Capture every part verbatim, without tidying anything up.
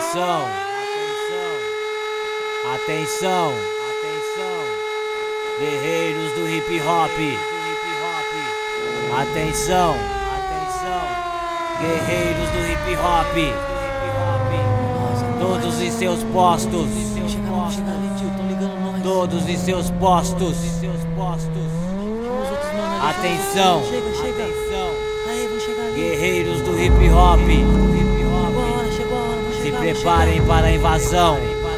Atenção, atenção, atenção, guerreiros do hip hop. Atenção, atenção, guerreiros do hip hop. Todos em seus postos. Todos em seus postos. Atenção, atenção, guerreiros do hip hop. Se preparem para a invasão.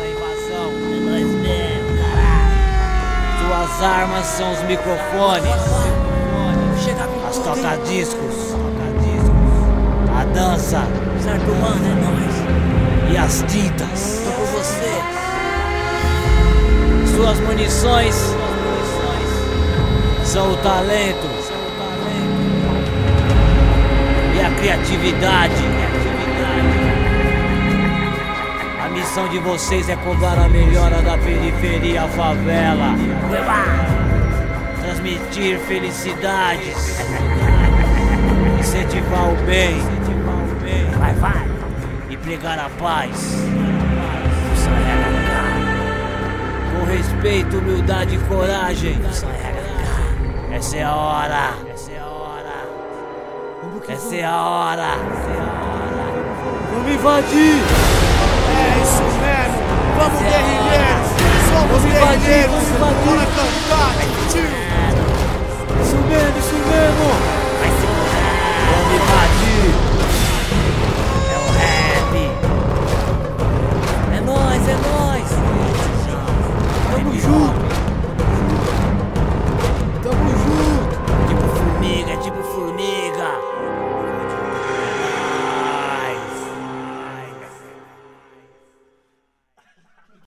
Suas armas são os microfones, as toca-discos, a dança e as tintas. Tô com você. Suas munições são o talento e a criatividade. A missão de vocês é cobrar a melhora da periferia à favela, transmitir felicidades, incentivar o bem, Vai, vai. e pregar a paz. Com respeito, humildade e coragem. Essa é a hora. Essa é a hora. Essa é a hora. Vamos invadir. É isso mesmo, vamos guerrilheiros, somos Vamos invadir, guerrilheiros, vamos invadir. bora cantar, tio. Isso mesmo, isso mesmo.